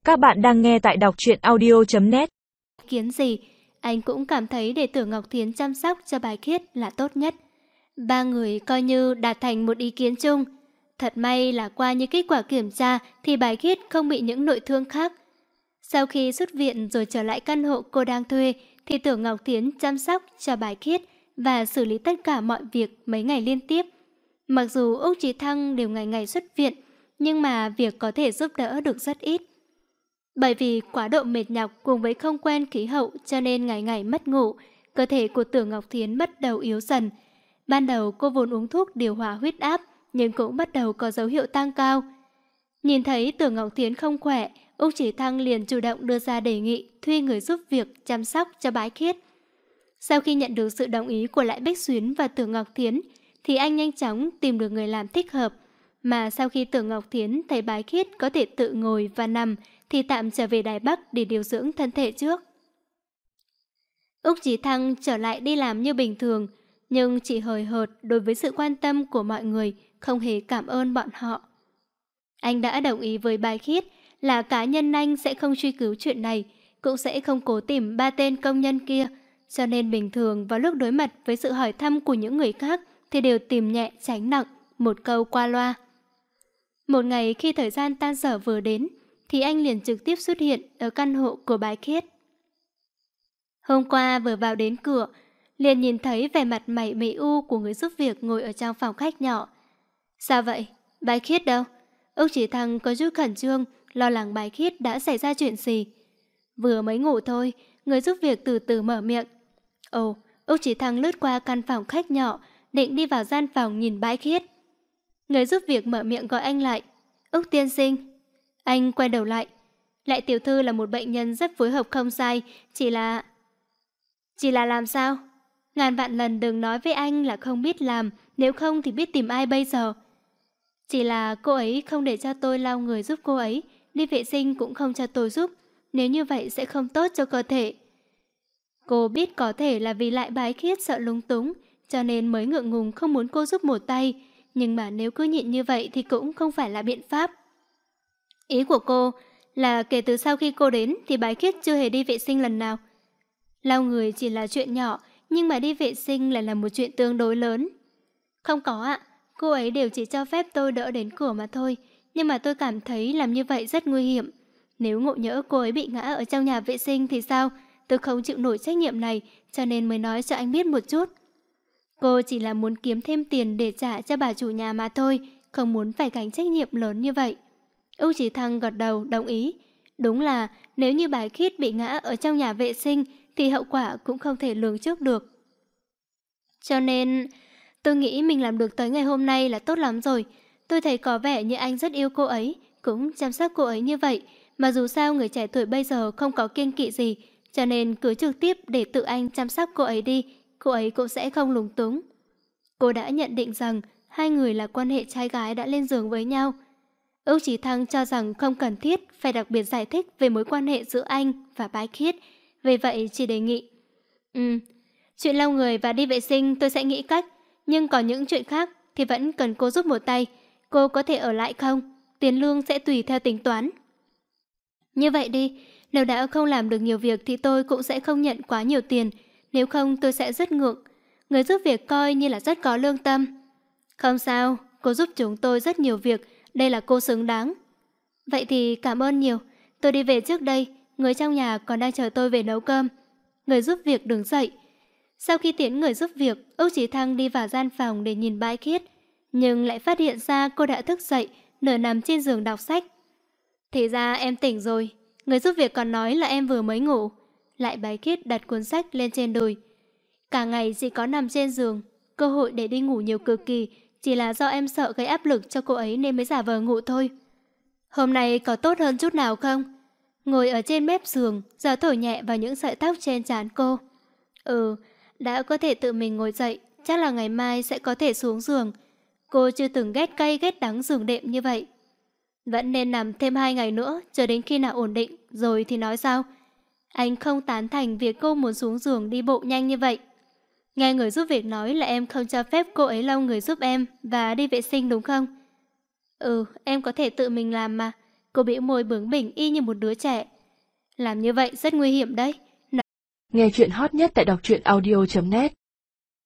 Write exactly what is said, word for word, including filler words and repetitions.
Các bạn đang nghe tại đọc truyện audio chấm net. Kiến gì, anh cũng cảm thấy để Tưởng Ngọc Thiến chăm sóc cho Bái Khiết là tốt nhất. Ba người coi như đạt thành một ý kiến chung. Thật may là qua những kết quả kiểm tra thì Bái Khiết không bị những nội thương khác. Sau khi xuất viện rồi trở lại căn hộ cô đang thuê thì Tưởng Ngọc Thiến chăm sóc cho Bái Khiết và xử lý tất cả mọi việc mấy ngày liên tiếp. Mặc dù Úc Chí Thăng đều ngày ngày xuất viện, nhưng mà việc có thể giúp đỡ được rất ít. Bởi vì quá độ mệt nhọc cùng với không quen khí hậu cho nên ngày ngày mất ngủ, cơ thể của Tưởng Ngọc Thiến bắt đầu yếu dần. Ban đầu cô vốn uống thuốc điều hòa huyết áp, nhưng cũng bắt đầu có dấu hiệu tăng cao. Nhìn thấy Tưởng Ngọc Thiến không khỏe, Úc Chí Thăng liền chủ động đưa ra đề nghị thuê người giúp việc chăm sóc cho Bái Khiết. Sau khi nhận được sự đồng ý của Lại Bích Xuyến và Tưởng Ngọc Thiến, thì anh nhanh chóng tìm được người làm thích hợp. Mà sau khi Tưởng Ngọc Thiến thấy Bái Khiết có thể tự ngồi và nằm, thì tạm trở về Đài Bắc để điều dưỡng thân thể trước. Úc Chí Thăng trở lại đi làm như bình thường, nhưng chỉ hời hợt đối với sự quan tâm của mọi người, không hề cảm ơn bọn họ. Anh đã đồng ý với Bái Khiết là cá nhân anh sẽ không truy cứu chuyện này, cũng sẽ không cố tìm ba tên công nhân kia, cho nên bình thường vào lúc đối mặt với sự hỏi thăm của những người khác thì đều tìm nhẹ tránh nặng, một câu qua loa. Một ngày khi thời gian tan sở vừa đến, thì anh liền trực tiếp xuất hiện ở căn hộ của Bái Khiết. Hôm qua vừa vào đến cửa, liền nhìn thấy vẻ mặt mày mị u của người giúp việc ngồi ở trong phòng khách nhỏ. Sao vậy? Bái Khiết đâu? Úc Chí Thăng có chút khẩn trương, lo lắng Bái Khiết đã xảy ra chuyện gì. Vừa mới ngủ thôi, người giúp việc từ từ mở miệng. Ồ, Úc Chí Thăng lướt qua căn phòng khách nhỏ, định đi vào gian phòng nhìn Bái Khiết. Người giúp việc mở miệng gọi anh lại. Úc tiên sinh. Anh quay đầu lại. Lại tiểu thư là một bệnh nhân rất phối hợp không sai, chỉ là... Chỉ là làm sao? Ngàn vạn lần đừng nói với anh là không biết làm, nếu không thì biết tìm ai bây giờ. Chỉ là cô ấy không để cho tôi lau người giúp cô ấy, đi vệ sinh cũng không cho tôi giúp, nếu như vậy sẽ không tốt cho cơ thể. Cô biết có thể là vì Lại Bái Khiết sợ lúng túng, cho nên mới ngượng ngùng không muốn cô giúp một tay, nhưng mà nếu cứ nhịn như vậy thì cũng không phải là biện pháp. Ý của cô là kể từ sau khi cô đến thì Bái Khiết chưa hề đi vệ sinh lần nào. Lau người chỉ là chuyện nhỏ, nhưng mà đi vệ sinh lại là một chuyện tương đối lớn. Không có ạ, cô ấy đều chỉ cho phép tôi đỡ đến cửa mà thôi, nhưng mà tôi cảm thấy làm như vậy rất nguy hiểm. Nếu ngộ nhỡ cô ấy bị ngã ở trong nhà vệ sinh thì sao? Tôi không chịu nổi trách nhiệm này, cho nên mới nói cho anh biết một chút. Cô chỉ là muốn kiếm thêm tiền để trả cho bà chủ nhà mà thôi, không muốn phải gánh trách nhiệm lớn như vậy. Úc Chí Thăng gật đầu đồng ý. Đúng là nếu như Bái Khiết bị ngã ở trong nhà vệ sinh thì hậu quả cũng không thể lường trước được. Cho nên tôi nghĩ mình làm được tới ngày hôm nay là tốt lắm rồi. Tôi thấy có vẻ như anh rất yêu cô ấy, cũng chăm sóc cô ấy như vậy. Mà dù sao người trẻ tuổi bây giờ không có kiêng kỵ gì, cho nên cứ trực tiếp để tự anh chăm sóc cô ấy đi, cô ấy cũng sẽ không lúng túng. Cô đã nhận định rằng hai người là quan hệ trai gái đã lên giường với nhau. Úc Chí Thăng cho rằng không cần thiết phải đặc biệt giải thích về mối quan hệ giữa anh và Bái Khiết, vì vậy chỉ đề nghị. Ừ, chuyện lau người và đi vệ sinh tôi sẽ nghĩ cách, nhưng còn những chuyện khác thì vẫn cần cô giúp một tay. Cô có thể ở lại không? Tiền lương sẽ tùy theo tính toán. Như vậy đi, nếu đã không làm được nhiều việc thì tôi cũng sẽ không nhận quá nhiều tiền, nếu không tôi sẽ rất ngượng. Người giúp việc coi như là rất có lương tâm. Không sao, cô giúp chúng tôi rất nhiều việc, đây là cô xứng đáng. Vậy thì cảm ơn nhiều, tôi đi về trước đây, người trong nhà còn đang chờ tôi về nấu cơm. Người giúp việc đứng dậy. Sau khi tiễn người giúp việc, Úc Chí Thăng đi vào gian phòng để nhìn Bái Khiết, nhưng lại phát hiện ra cô đã thức dậy, nửa nằm trên giường đọc sách. Thì ra em tỉnh rồi, người giúp việc còn nói là em vừa mới ngủ. Lại Bái Khiết đặt cuốn sách lên trên đùi. Cả ngày chỉ có nằm trên giường, cơ hội để đi ngủ nhiều cực kỳ, chỉ là do em sợ gây áp lực cho cô ấy nên mới giả vờ ngủ thôi. Hôm nay có tốt hơn chút nào không? Ngồi ở trên mép giường, gió thổi nhẹ vào những sợi tóc trên trán cô. Ừ, đã có thể tự mình ngồi dậy, chắc là ngày mai sẽ có thể xuống giường. Cô chưa từng ghét cay ghét đắng giường đệm như vậy. Vẫn nên nằm thêm hai ngày nữa, chờ đến khi nào ổn định, rồi thì nói sao? Anh không tán thành việc cô muốn xuống giường đi bộ nhanh như vậy. Nghe người giúp việc nói là em không cho phép cô ấy lau người giúp em và đi vệ sinh đúng không? Ừ, em có thể tự mình làm mà. Cô bĩu môi bướng bỉnh y như một đứa trẻ. Làm như vậy rất nguy hiểm đấy. Nghe chuyện hot nhất tại đọc truyện audio chấm net